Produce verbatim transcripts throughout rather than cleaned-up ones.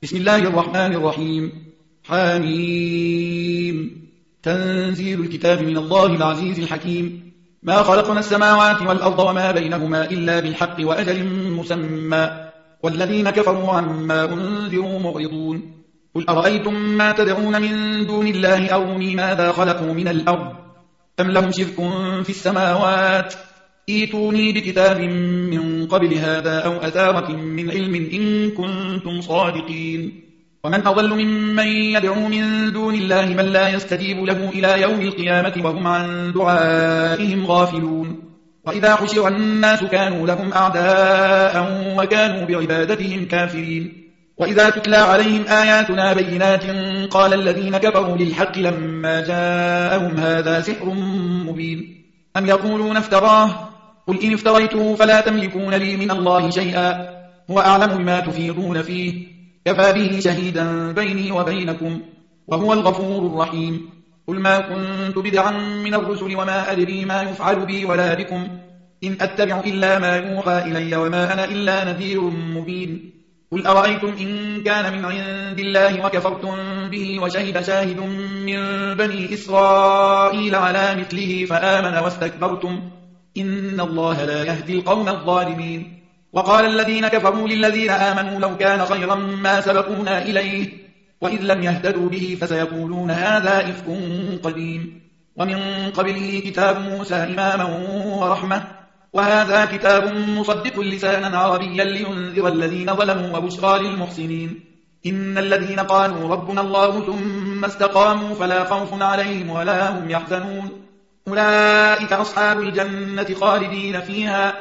بسم الله الرحمن الرحيم. حميم. تنزيل الكتاب من الله العزيز الحكيم. ما خلقنا السماوات والأرض وما بينهما إلا بالحق وأجل مسمى، والذين كفروا عما أنذروا معرضون. قل أرأيتم ما تدعون من دون الله أروني ماذا خلقوا من الأرض أم لهم شرك في السماوات، ايتوني بكتاب من قبل هذا أو أثارة من علم إن كنتم صادقين. ومن أضل ممن يدعو من دون الله من لا يستجيب له إلى يوم القيامة وهم عن دعائهم غافلون. وإذا حشر الناس كانوا لهم أعداء وكانوا بعبادتهم كافرين. وإذا تتلى عليهم آياتنا بينات قال الذين كفروا للحق لما جاءهم هذا سحر مبين. أم يقولون افتراه، قل إن افتريته فلا تملكون لي من الله شيئا، هو أعلم بما تفيضون فيه، كفى به شهيدا بيني وبينكم، وهو الغفور الرحيم. قل ما كنت بدعا من الرسل وما أدري ما يفعل بي ولا بكم، إن أتبع إلا ما يوحى إلي وما أنا إلا نذير مبين. قل أرأيتم إن كان من عند الله وكفرتم به وشهد شاهد من بني إسرائيل على مثله فآمن واستكبرتم، إن الله لا يهدي القوم الظالمين. وقال الذين كفروا للذين آمنوا لو كان خيرا ما سبقونا إليه، وإذ لم يهتدوا به فسيقولون هذا إفك قديم. ومن قبله كتاب موسى إماما ورحمة، وهذا كتاب مصدق لسانا عربيا لينذر الذين ظلموا وبشرى للمحسنين. إن الذين قالوا ربنا الله ثم استقاموا فلا خوف عليهم ولا هم يحزنون، أولئك أصحاب الجنة خالدين فيها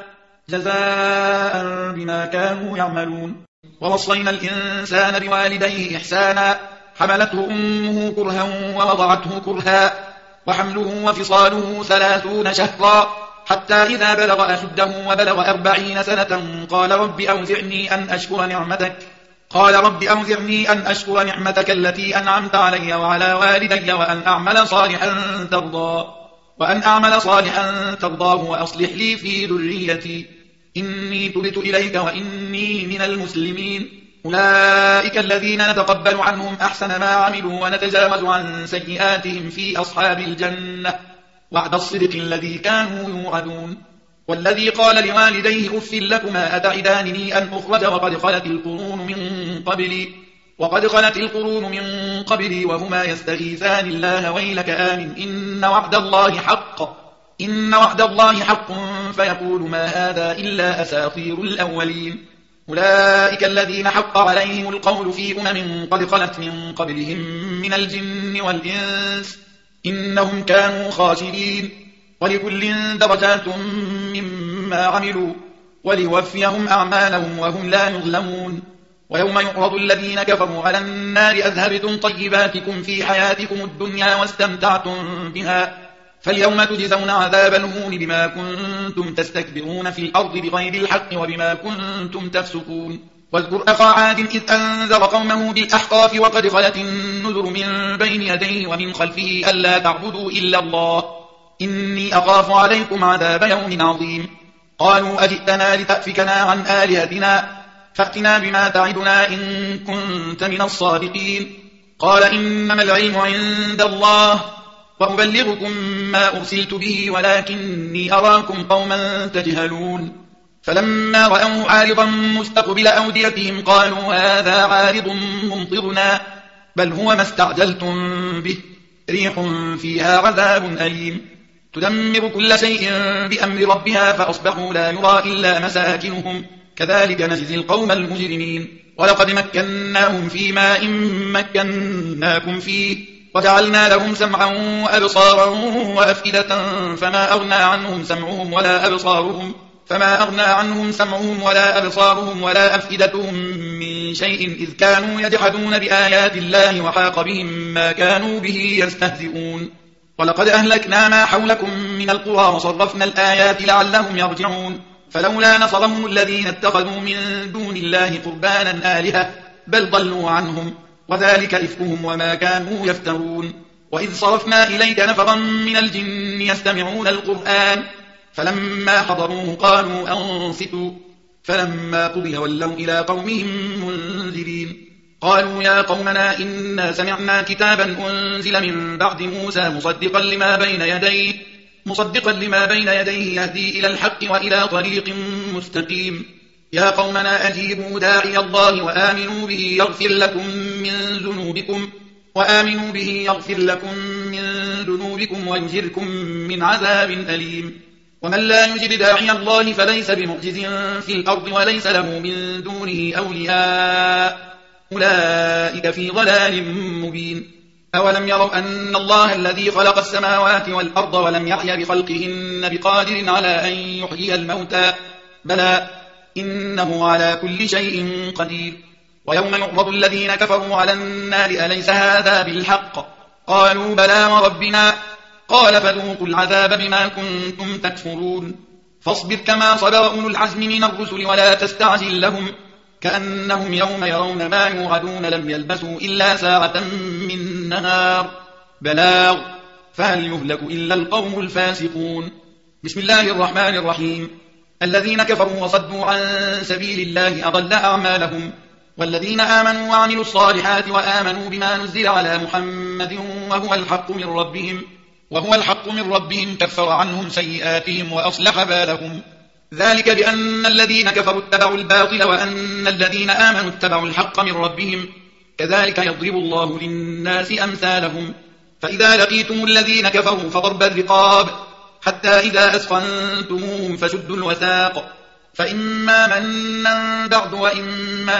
جزاء بما كانوا يعملون. ووصينا الإنسان بوالديه إحسانا، حملته أمه كرها ووضعته كرها، وحمله وفصاله ثلاثون شهرا، حتى إذا بلغ أشده وبلغ أربعين سنة قال رب أوزعني أن أشكر نعمتك قال رب أوزعني أن أشكر نعمتك التي أنعمت علي وعلى والدي وأن أعمل صالحا ترضى وأن أعمل صالحا ترضاه وأصلح لي في ذريتي إني تبت إليك وإني من المسلمين. أولئك الذين نتقبل عنهم أحسن ما عملوا ونتجاوز عن سيئاتهم في أصحاب الجنة، وعد الصدق الذي كانوا يوعدون. والذي قال لوالديه أف لكما أتعدانني أن أخرج وقد خلت القرون من قبلي وقد خلت القرون من قبلي وهما يستغيثان الله ويلك آمن إن وعد الله حق إن وعد الله حق فيقول ما هذا إلا أساطير الأولين. أولئك الذين حق عليهم القول في أمم قد خلت من قبلهم من الجن والإنس إنهم كانوا خاسرين. ولكل درجات مما عملوا وليوفيهم أعمالهم وهم لا يظلمون. ويوم يعرض الذين كفروا على النار أذهبتم طيباتكم في حياتكم الدنيا واستمتعتم بها، فاليوم تجزون عذاب الهون بما كنتم تستكبرون في الأرض بغير الحق وبما كنتم تفسقون. واذكر أخا عاد إذ أنذر قومه بالأحقاف وقد خلت النذر من بين يديه ومن خلفه ألا تعبدوا إلا الله إني أخاف عليكم عذاب يوم عظيم. قالوا أجئتنا لتأفكنا عن آلهتنا فأتنا بما تعدنا إن كنت من الصادقين. قال إنما العلم عند الله وأبلغكم ما أرسلت به ولكني أراكم قوما تجهلون. فلما رأوه عارضا مستقبل أوديتهم قالوا هذا عارض ممطرنا بل هو ما استعجلتم به ريح فيها عذاب أليم تدمر كل شيء بأمر ربها فأصبحوا لا يرى إلا مساكنهم كذلك نجزي القوم المجرمين. ولقد مكناهم في ماء مكناكم فيه وجعلنا لهم سمعا وأبصارا وأفئدة فما أغنى عنهم سمعهم ولا أبصارهم فما أغنى عنهم سمعهم ولا أبصارهم ولا أفئدتهم من شيء إذ كانوا يجحدون بآيات الله وحاق بهم ما كانوا به يستهزئون. ولقد أهلكنا ما حولكم من القرى وصرفنا الآيات لعلهم يرجعون. فلولا نصرهم الذين اتخذوا من دون الله قربانا آلهة بل ضلوا عنهم وذلك إفكهم وما كانوا يفترون. وإذ صرفنا إليك نفرا من الجن يستمعون القرآن فلما حضروه قالوا أنصتوا فلما قضي ولوا إلى قومهم منذرين. قالوا يا قومنا إنا سمعنا كتابا أنزل من بعد موسى مصدقا لما بين يديه مصدقا لما بين يديه يهدي إلى الحق وإلى طريق مستقيم يا قومنا أجيبوا داعي الله وآمنوا به يغفر لكم من ذنوبكم وآمنوا به يغفر لكم من ذنوبكم ويجركم من عذاب أليم ومن لا يجب داعي الله فليس بمعجز في الأرض وليس له من دونه أولياء أولئك في ضلال مبين أولم يروا أن الله الذي خلق السماوات والأرض ولم يعي بخلقهن بقادر على أن يحيي الموتى بلى إنه على كل شيء قدير ويوم يعرض الذين كفروا على النار أليس هذا بالحق قالوا بلى وربنا قال فذوقوا العذاب بما كنتم تكفرون فاصبر كما صبر أولو العزم من الرسل ولا تستعجل لهم كأنهم يوم يرون ما يوعدون لم يلبثوا إلا ساعة من نهار بلاغ فهل يهلك إلا القوم الفاسقون بسم الله الرحمن الرحيم الذين كفروا وصدوا عن سبيل الله أضل أعمالهم والذين آمنوا وعملوا الصالحات وآمنوا بما نزل على محمد وهو الحق من ربهم وهو الحق من ربهم كفر عنهم سيئاتهم وأصلح بالهم ذلك بأن الذين كفروا اتبعوا الباطل وأن الذين آمنوا اتبعوا الحق من ربهم كذلك يضرب الله للناس أمثالهم فإذا لقيتم الذين كفروا فضرب الرقاب حتى إذا أسخنتموهم فشدوا الوثاق فإما منا بعد وإما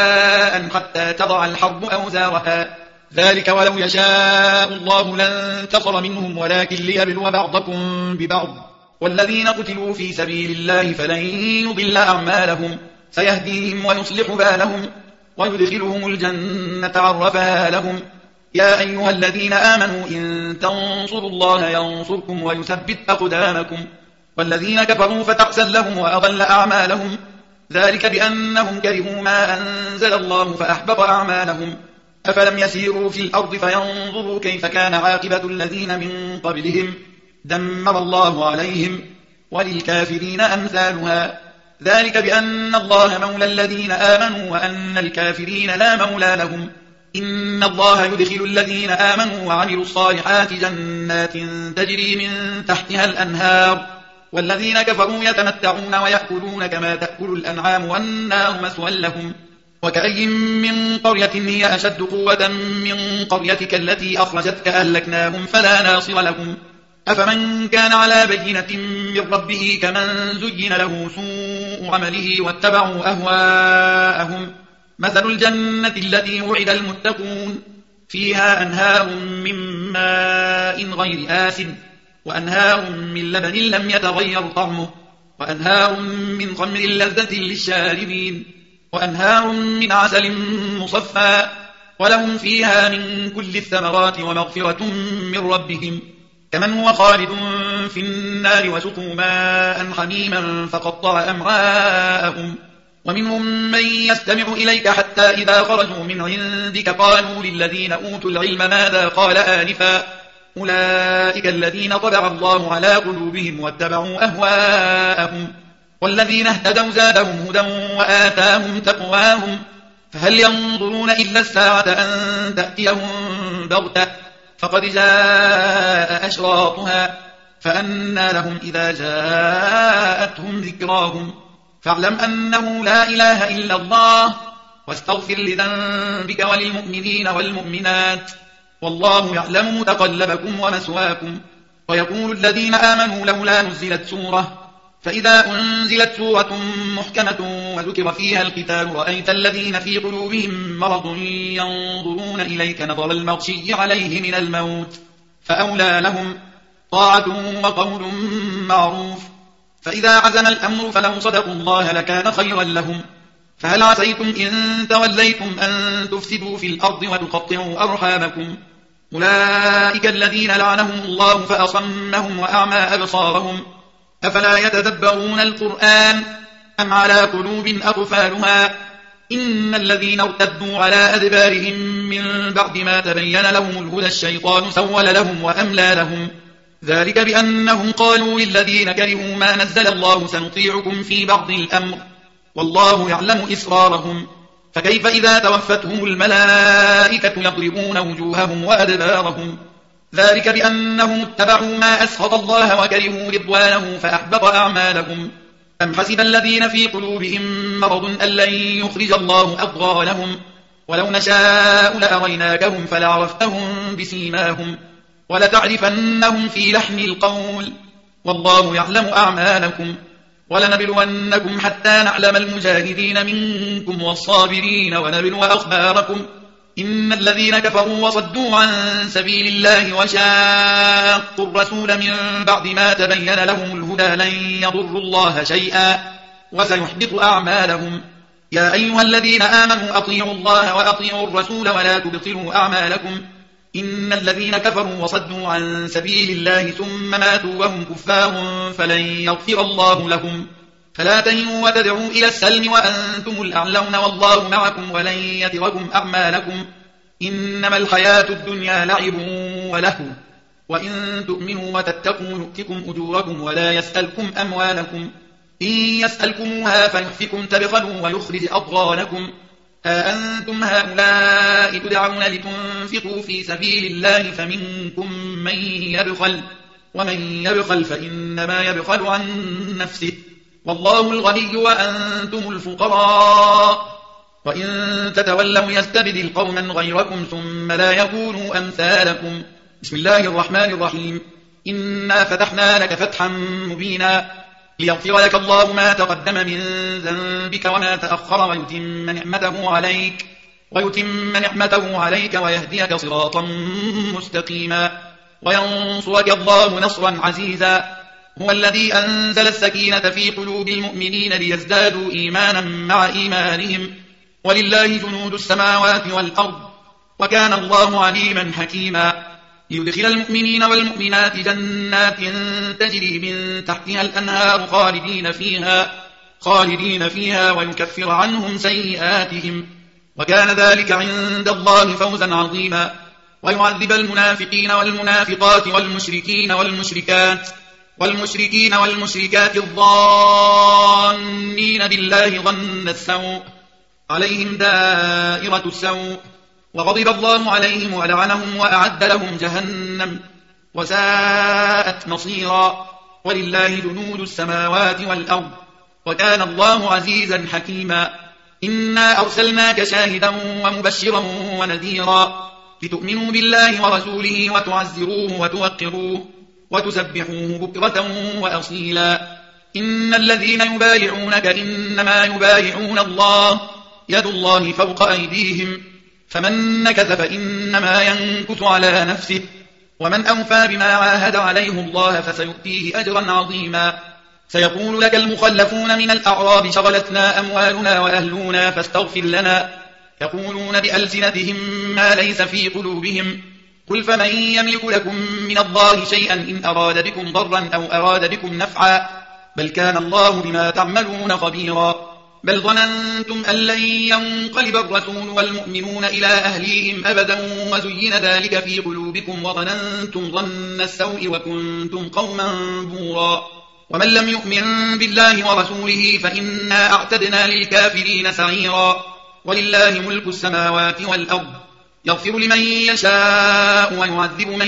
فداء حتى تضع الحرب أوزارها ذلك ولو يشاء الله لانتصر منهم ولكن ليبلو بعضكم ببعض والذين قتلوا في سبيل الله فلن يضل أعمالهم سيهديهم ويصلح بالهم ويدخلهم الجنة عرفها لهم يا أيها الذين آمنوا إن تنصروا الله ينصركم ويثبت أقدامكم والذين كفروا فتعسا لهم وأضل أعمالهم ذلك بأنهم كرهوا ما أنزل الله فأحبط أعمالهم أفلم يسيروا في الأرض فينظروا كيف كان عاقبة الذين من قبلهم دمر الله عليهم وللكافرين أمثالها ذلك بأن الله مولى الذين آمنوا وأن الكافرين لا مولى لهم إن الله يدخل الذين آمنوا وعملوا الصالحات جنات تجري من تحتها الأنهار والذين كفروا يتمتعون ويأكلون كما تأكل الأنعام والنار مثوى لهم وكأي من قرية هي أشد قوة من قريتك التي أخرجتك أهلكناهم فلا ناصر لهم أفمن كان على بينة من ربه كمن زين له سوء عمله واتبعوا أهواءهم مثل الجنة التي وعد المتقون فيها أنهار من ماء غير آسن وأنهار من لبن لم يتغير طعمه وأنهار من خمر لذة للشاربين وأنهار من عسل مصفى ولهم فيها من كل الثمرات ومغفرة من ربهم كمن هو خالد في النار وسقوا ماء حميما فقطع أمعاءهم ومنهم من يستمع إليك حتى إذا خرجوا من عندك قالوا للذين أوتوا العلم ماذا قال آنفا أولئك الذين طبع الله على قلوبهم واتبعوا أهواءهم والذين اهتدوا زادهم هدى وآتاهم تقواهم فهل ينظرون إلا الساعة أن تأتيهم بغتة فقد جاء أشراطها فأنى لهم إذا جاءتهم ذكراهم فاعلم أنه لا إله إلا الله واستغفر لذنبك وللمؤمنين والمؤمنات والله يعلم متقلبكم ومثواكم ويقول الذين آمنوا لولا نزلت سورة فإذا أنزلت سورة محكمة وذكر فيها القتال رأيت الذين في قلوبهم مرض ينظرون إليك نظر المغشي عليه من الموت فأولى لهم طاعة وقول معروف فإذا عزم الأمر فلو صدقوا الله لكان خيرا لهم فهل عسيتم إن توليتم أن تفسدوا في الأرض وتقطعوا أرحامكم أولئك الذين لعنهم الله فأصمهم وأعمى أبصارهم أفلا يتدبرون القرآن أم على قلوب أقفالها إن الذين ارتدوا على أدبارهم من بعد ما تبين لهم الهدى الشيطان سول لهم وأملى لهم ذلك بأنهم قالوا للذين كرهوا ما نزل الله سنطيعكم في بعض الأمر والله يعلم إسرارهم فكيف إذا توفتهم الملائكة يضربون وجوههم وأدبارهم ذلك بأنهم اتبعوا ما أسخط الله وكرهوا رضوانه فأحبط أعمالهم أم حسب الذين في قلوبهم مرض أن لن يخرج الله أضغانهم ولو نشاء لأريناكهم فلعرفتهم بسيماهم ولتعرفنهم في لحن القول والله يعلم أعمالكم ولنبلونكم حتى نعلم المجاهدين منكم والصابرين ونبلو أخباركم إن الذين كفروا وصدوا عن سبيل الله وشاقوا الرسول من بعد ما تبين لهم الهدى لن يضروا الله شيئا وسيحبط أعمالهم يا أيها الذين آمنوا أطيعوا الله وأطيعوا الرسول ولا تبطلوا أعمالكم إن الذين كفروا وصدوا عن سبيل الله ثم ماتوا وهم كفار فلن يغفر الله لهم فلا تهنوا وتدعوا إلى السلم وأنتم الأعلون والله معكم ولن يتركم أعمالكم إنما الحياة الدنيا لعب ولهو وإن تؤمنوا وتتقوا يؤتكم أجوركم ولا يسألكم أموالكم إن يسألكموها فيحفكم تبخلوا ويخرج أضغانكم أأنتم هؤلاء تدعون لتنفقوا في سبيل الله فمنكم من يبخل ومن يبخل فإنما يبخل عن نفسه والله الغني وأنتم الفقراء وإن تتولوا يستبدل قوما غيركم ثم لا يكونوا أمثالكم بسم الله الرحمن الرحيم إنا فتحنا لك فتحا مبينا ليغفر لك الله ما تقدم من ذنبك وما تأخر ويتم نعمته عليك ويتم نعمته عليك ويهديك صراطا مستقيما وينصرك الله نصرا عزيزا هو الذي أنزل السكينة في قلوب المؤمنين ليزدادوا إيمانا مع إيمانهم ولله جنود السماوات والأرض وكان الله عليما حكيما ليدخل المؤمنين والمؤمنات جنات تجري من تحتها الأنهار خالدين فيها خالدين فيها ويكفر عنهم سيئاتهم وكان ذلك عند الله فوزا عظيما ويعذب المنافقين والمنافقات والمشركين والمشركات والمشركين والمشركات الظانين بالله ظن السوء عليهم دائرة السوء وغضب الله عليهم ولعنهم وأعد لهم جهنم وساءت مصيرا ولله جنود السماوات والأرض وكان الله عزيزا حكيما إنا أرسلناك شاهدا ومبشرا ونذيرا لتؤمنوا بالله ورسوله وتعزروه وتوقروه وتسبحوه بكرة وأصيلا إن الذين يبايعونك إنما يبايعون الله يد الله فوق أيديهم فمن نكث فإنما ينكث على نفسه ومن أوفى بما عاهد عليه الله فسيؤتيه أجرا عظيما سيقول لك المخلفون من الأعراب شغلتنا أموالنا وأهلنا فاستغفر لنا يقولون بألسنتهم ما ليس في قلوبهم قل فمن يملك لكم من الله شيئا إن أراد بكم ضرا أو أراد بكم نفعا بل كان الله بما تعملون خبيرا بل ظننتم أن لن ينقلب الرسول والمؤمنون إلى أهليهم أبدا وزين ذلك في قلوبكم وظننتم ظن السوء وكنتم قوما بورا ومن لم يؤمن بالله ورسوله فإنا أعتدنا للكافرين سعيرا ولله ملك السماوات والأرض يغفر لمن يشاء ويعذب من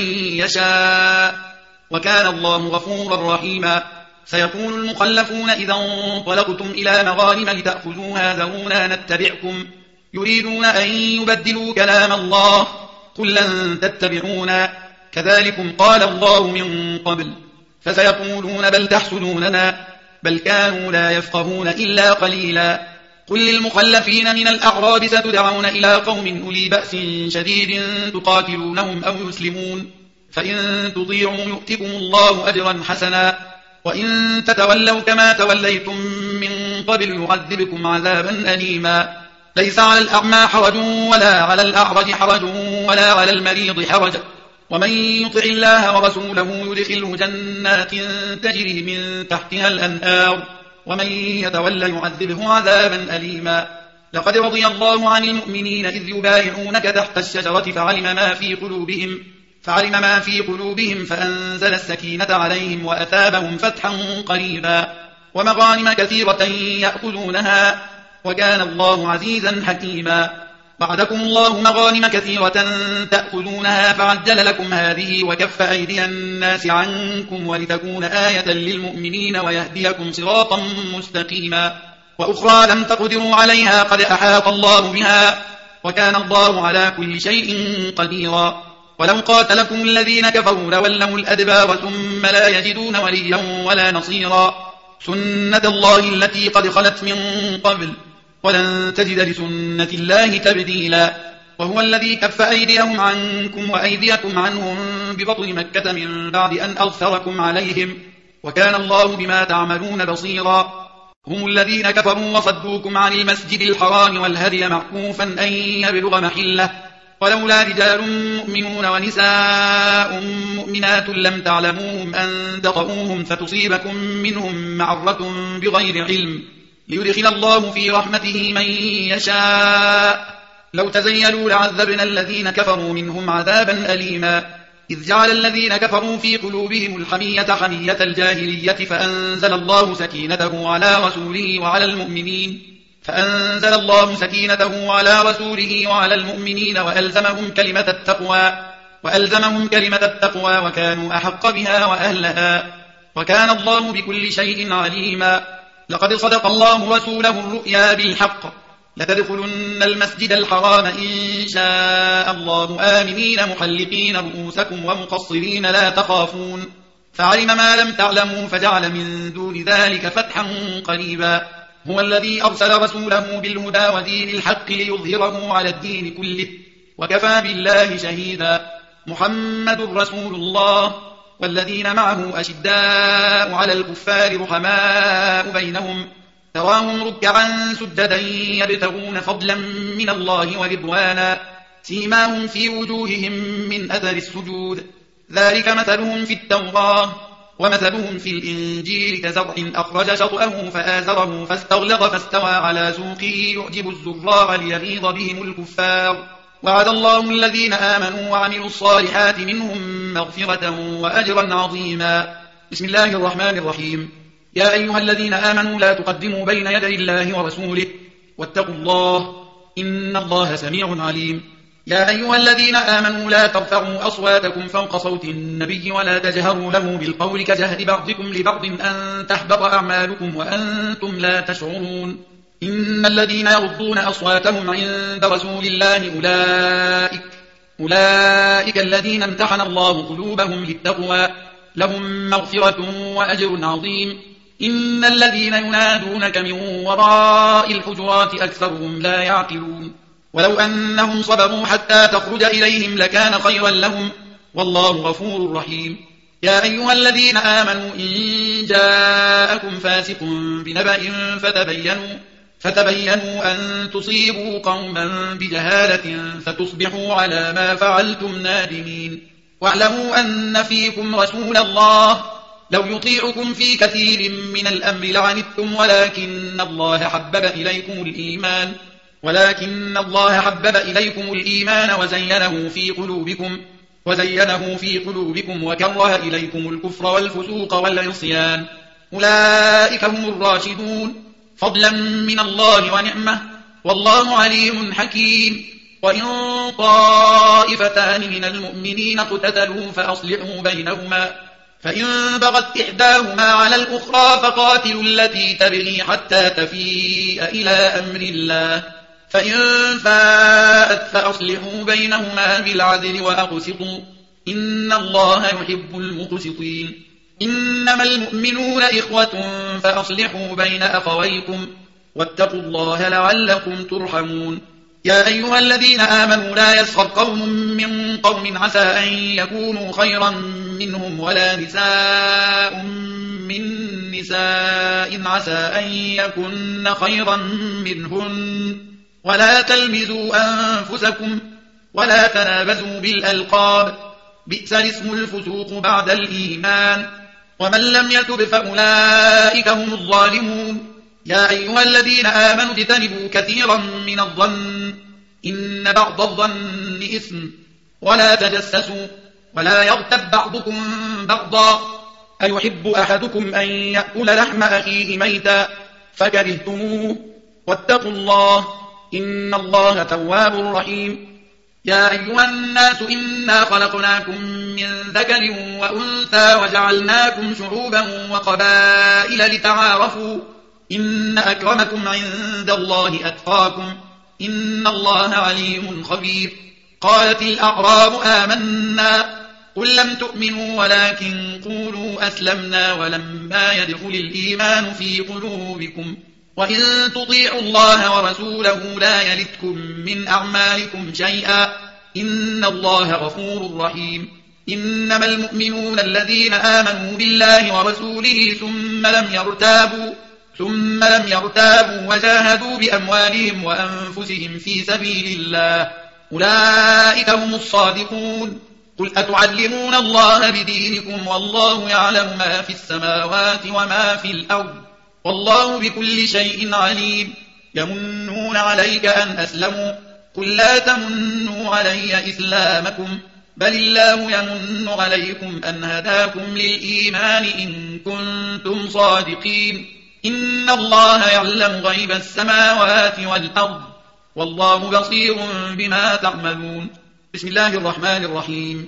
يشاء وكان الله غفورا رحيما سيقول المخلفون إذا انطلقتم إلى مغانم لتأخذوها ذرونا نتبعكم يريدون أن يبدلوا كلام الله قل لن تتبعونا كذلكم قال الله من قبل فسيقولون بل تحسدوننا بل كانوا لا يفقهون إلا قليلا قل للمخلفين من الأعراب ستدعون إلى قوم أولي بأس شديد تقاتلونهم أو يسلمون فإن تطيعوا يؤتكم الله أجرا حسنا وإن تتولوا كما توليتم من قبل يعذبكم عذابا أليما ليس على الأعمى حرج ولا على الأعرج حرج ولا على المريض حرج ومن يطع الله ورسوله يدخله جنات تجري من تحتها الأنهار ومن يتولى يعذبه عذابا أليما لقد رضي الله عن المؤمنين إذ يبايعونك تحت الشجرة فعلم ما في قلوبهم فعلم ما في قلوبهم فأنزل السكينة عليهم وأثابهم فتحا قريبا ومغانم كثيرة يأخذونها وكان الله عزيزا حكيما. وعدكم الله مغانم كثيرة تأخذونها فعجل لكم هذه وكف أيدي الناس عنكم ولتكون آية للمؤمنين ويهديكم صراطا مستقيما. وأخرى لم تقدروا عليها قد أحاط الله بها وكان الله على كل شيء قديرا. ولو قاتلكم الذين كفروا لولوا الأدبار ثم لا يجدون وليا ولا نصيرا. سنة الله التي قد خلت من قبل ولن تجد لسنة الله تبديلا. وهو الذي كف أيديهم عنكم وأيديكم عنهم ببطن مكة من بعد أن أظفركم عليهم وكان الله بما تعملون بصيرا. هم الذين كفروا وصدوكم عن المسجد الحرام والهدي معكوفا أن يبلغ محله ولولا رجال مؤمنون ونساء مؤمنات لم تعلموهم أن تطؤوهم فتصيبكم منهم معرة بغير علم ليدخل الله في رحمته من يشاء. لو تزيلوا لعذبنا الذين كفروا منهم عذابا أليما. إذ جعل الذين كفروا في قلوبهم الحمية حمية الجاهلية فأنزل الله سكينته على رسوله وعلى المؤمنين فأنزل الله سكينته على رسوله وعلى المؤمنين وألزمهم كلمة التقوى وألزمهم كلمة التقوى وكانوا أحق بها وأهلها وكان الله بكل شيء عليما. لقد صدق الله رسوله الرؤيا بالحق لتدخلن المسجد الحرام إن شاء الله آمنين محلقين رؤوسكم ومقصرين لا تخافون فعلم ما لم تعلموا فجعل من دون ذلك فتحا قريبا. هو الذي أرسل رسوله بالهدى ودين الحق ليظهره على الدين كله وكفى بالله شهيدا. محمد رسول الله والذين معه أشداء على الكفار رحماء بينهم تراهم ركعا سجدا يبتغون فضلا من الله ورضوانا سيماهم في وجوههم من أثر السجود ذلك مثلهم في التوراة ومثلهم في الإنجيل كزرع أخرج شطأه فآزره فاستغلظ فاستوى على سوقه يعجب الزراع ليغيظ بهم الكفار. وعد الله الذين آمنوا وعملوا الصالحات منهم مغفرة وأجرا عظيما. بسم الله الرحمن الرحيم. يا أيها الذين آمنوا لا تقدموا بين يدي الله ورسوله واتقوا الله إن الله سميع عليم. يا أيها الذين آمنوا لا ترفعوا أصواتكم فوق صوت النبي ولا تجهروا له بالقول كجهر بعضكم لبعض أن تحبط أعمالكم وأنتم لا تشعرون. إن الذين يغضون أصواتهم عند رسول الله أولئك, أولئك الذين امتحن الله قلوبهم للتقوى لهم مغفرة وأجر عظيم. إن الذين ينادونك من وراء الحجرات أكثرهم لا يعقلون. ولو أنهم صبروا حتى تخرج إليهم لكان خيرا لهم والله غفور رحيم. يا أيها الذين آمنوا إن جاءكم فاسق بنبأ فتبينوا, فتبينوا أن تصيبوا قوما بجهالة فتصبحوا على ما فعلتم نادمين. واعلموا أن فيكم رسول الله لو يطيعكم في كثير من الأمر لعنتم ولكن الله حبب إليكم الإيمان ولكن الله حبب إليكم الإيمان وزينه في قلوبكم وزينه في قلوبكم وكره إليكم الكفر والفسوق والعصيان أولئك هم الراشدون فضلا من الله ونعمة والله عليم حكيم. وإن طائفتان من المؤمنين اقتتلوا فأصلحوا بينهما فإن بغت إحداهما على الأخرى فقاتلوا التي تبغي حتى تفيء إلى أمر الله فإن فاءت فأصلحوا بينهما بالعدل وأقسطوا إن الله يحب المقسطين. إنما المؤمنون إخوة فأصلحوا بين أخويكم واتقوا الله لعلكم ترحمون. يا أيها الذين آمنوا لا يسخر قوم من قوم عسى أن يكونوا خيرا منهم ولا نساء من نساء عسى أن يكن خيرا منهن ولا تلمزوا أنفسكم ولا تنابزوا بالألقاب بئس الاسم الفسوق بعد الإيمان ومن لم يتب فأولئك هم الظالمون. يا أيها الذين آمنوا اجتنبوا كثيرا من الظن إن بعض الظن إثم ولا تجسسوا ولا يغتب بعضكم بعضا أيحب أحدكم أن يأكل لحم أخيه ميتا فكرهتموه واتقوا الله إن الله تواب رحيم. يا أيها الناس إنا خلقناكم من ذكر وأنثى وجعلناكم شعوبا وقبائل لتعارفوا إن أكرمكم عند الله أتقاكم إن الله عليم خبير. قالت الأعراب آمنا قل لم تؤمنوا ولكن قولوا أسلمنا ولما يدخل الإيمان في قلوبكم وإن تطيعوا الله ورسوله لا يلتكم من أعمالكم شيئا إن الله غفور رحيم. إنما المؤمنون الذين آمنوا بالله ورسوله ثم لم يرتابوا ثم لم يرتابوا وجاهدوا بأموالهم وأنفسهم في سبيل الله أولئك هم الصادقون. قل أتعلمون الله بدينكم والله يعلم ما في السماوات وما في الأرض والله بكل شيء عليم. يمنون عليك أن أسلموا قل لا تمنوا علي إسلامكم بل الله يمن عليكم أن هداكم للإيمان إن كنتم صادقين. إن الله يعلم غيب السماوات والأرض والله بصير بما تعملون. بسم الله الرحمن الرحيم.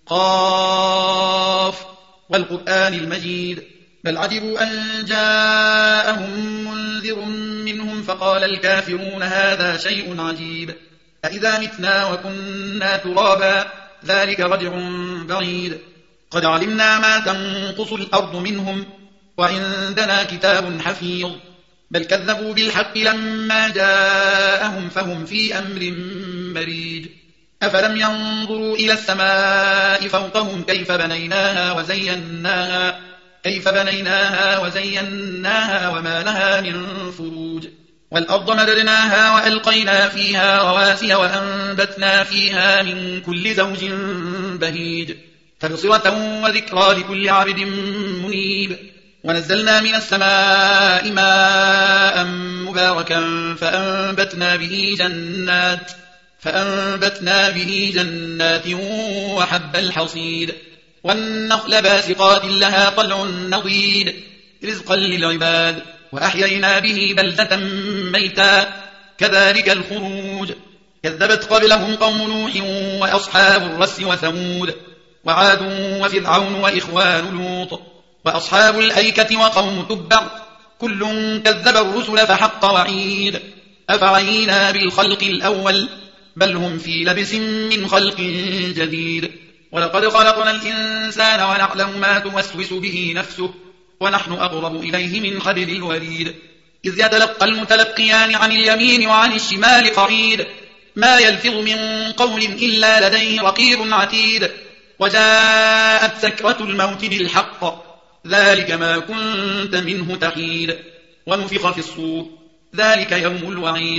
قاف والقرآن المجيد بل عجبوا أن جاءهم منذر منهم فقال الكافرون هذا شيء عجيب أإذا متنا وكنا ترابا ذلك رجع بعيد قد علمنا ما تنقص الأرض منهم وعندنا كتاب حفيظ بل كذبوا بالحق لما جاءهم فهم في أمر مريج. أفلم ينظروا إلى السماء فوقهم كيف بنيناها وزيناها كيف بنيناها وزيناها وما لها من فروج والأرض مددناها وألقينا فيها رواسي وأنبتنا فيها من كل زوج بهيج تبصرة وذكرى لكل عبد منيب. ونزلنا من السماء ماء مباركا فأنبتنا به جنات فأنبتنا به جنات وحب الحصيد والنخل باسقات لها طلع نضيد رزقا للعباد وأحيينا به بلدة ميتا كذلك الخروج. كذبت قبلهم قوم نوح وأصحاب الرس وثمود وعاد وفرعون وإخوان لوط وأصحاب الأيكة وقوم تبع كل كذب الرسل فحق وعيد. أفعينا بالخلق الأول بل هم في لبس من خلق جديد. ولقد خلقنا الإنسان ونعلم ما توسوس به نفسه ونحن أقرب إليه من حبل الوريد. إذ يتلقى المتلقيان عن اليمين وعن الشمال قعيد ما يلفظ من قول إلا لديه رقيب عتيد. وجاءت سكرة الموت بالحق ذلك ما كنت منه تحيد. ونفخ في الصور ذلك يوم الوعيد.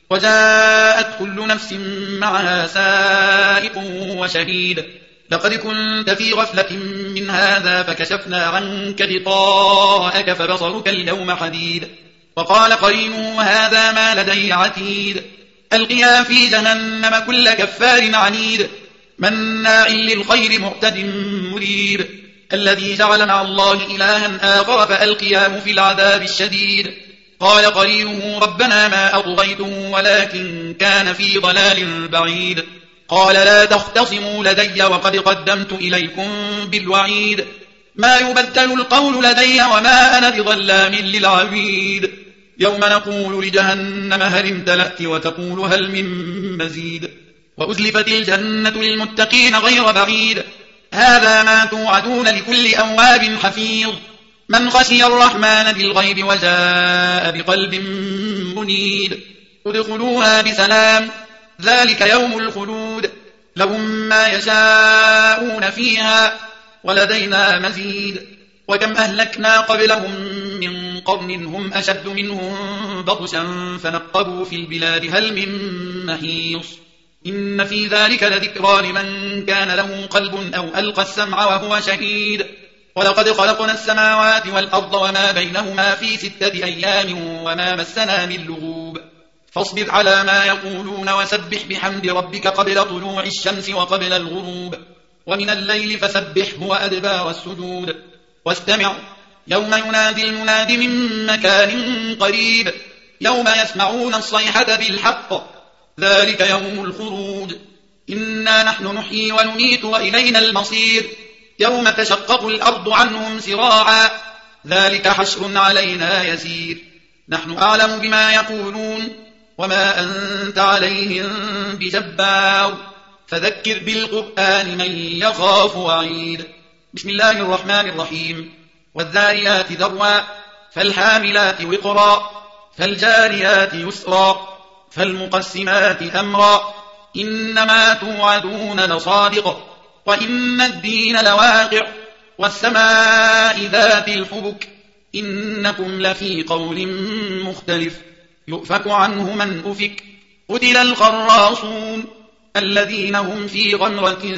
وجاءت كل نفس معها سائق وشهيد. لقد كنت في غفلة من هذا فكشفنا عنك غطاءك فبصرك اليوم حديد. وقال قرينه هذا ما لدي عتيد. ألقيا في جهنم كل كفار عنيد مناع للخير معتد مريب. الذي جعل مع الله إلها آخر فألقياه في العذاب الشديد. قال قرينه ربنا ما أطغيته ولكن كان في ضلال بعيد. قال لا تختصموا لدي وقد قدمت إليكم بالوعيد. ما يبدل القول لدي وما أنا بظلام للعبيد. يوم نقول لجهنم هل امتلأت وتقول هل من مزيد. وأزلفت الجنة للمتقين غير بعيد. هذا ما توعدون لكل أواب حفيظ من خشي الرحمن بالغيب وجاء بقلب منيب. ادخلوها بسلام ذلك يوم الخلود لهم ما يشاءون فيها ولدينا مزيد. وكم أهلكنا قبلهم من قرن هم أشد منهم بطشا فنقبوا في البلاد هل من محيص. إن في ذلك لذكرى لمن كان له قلب أو ألقى السمع وهو شهيد. ولقد خلقنا السماوات والأرض وما بينهما في ستة أيام وما مسنا من لغوب. فاصبر على ما يقولون وسبح بحمد ربك قبل طلوع الشمس وقبل الغروب ومن الليل فسبحه وأدبار السجود. واستمع يوم ينادي المناد من مكان قريب يوم يسمعون الصيحة بالحق ذلك يوم الخروج إنا نحن نحيي ونميت وإلينا المصير يوم تشقق الأرض عنهم سراعا ذلك حشر علينا يسير نحن أعلم بما يقولون وما أنت عليهم بجبار فذكر بالقرآن من يخاف وعيد بسم الله الرحمن الرحيم والذاريات ذروا فالحاملات وقرا فالجاريات يسرا فالمقسمات أمرا إنما توعدون لصادق وإن الدين لواقع والسماء ذات الحبك إنكم لفي قول مختلف يؤفك عنه من أفك قتل الخراصون الذين هم في غمرة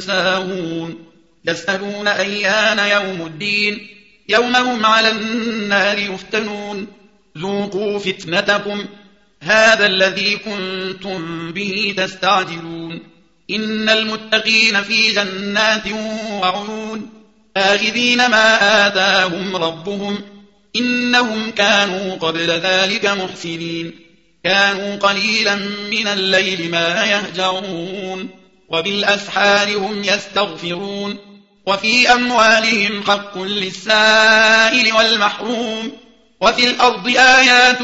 ساهون يسألون أيان يوم الدين يوم هم على النار يفتنون ذوقوا فتنتكم هذا الذي كنتم به تستعجلون إن المتقين في جنات وعيون آخذين ما آتاهم ربهم إنهم كانوا قبل ذلك محسنين كانوا قليلا من الليل ما يهجعون وبالأسحار هم يستغفرون وفي أموالهم حق للسائل والمحروم وفي الأرض آيات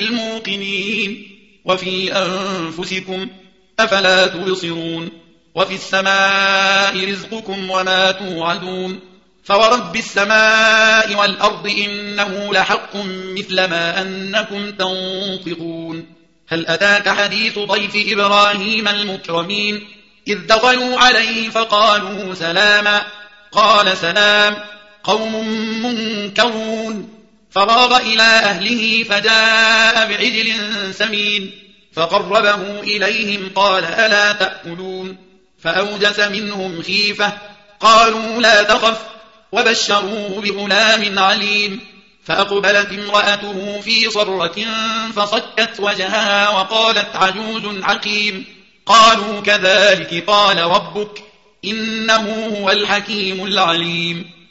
للموقنين وفي أنفسكم أفلا تبصرون وفي السماء رزقكم وما توعدون فورب السماء والأرض إنه لحق مثل ما أنكم تنطقون هل أتاك حديث ضيف إبراهيم المكرمين إذ دخلوا عليه فقالوا سلاما قال سلام قوم منكرون فراغ إلى أهله فجاء بعجل سمين فقربه إليهم قال ألا تأكلون فأوجس منهم خيفة قالوا لا تخف وبشروه بغلام عليم فأقبلت امرأته في صرة فصكت وجهها وقالت عجوز حكيم قالوا كذلك قال ربك إنه هو الحكيم العليم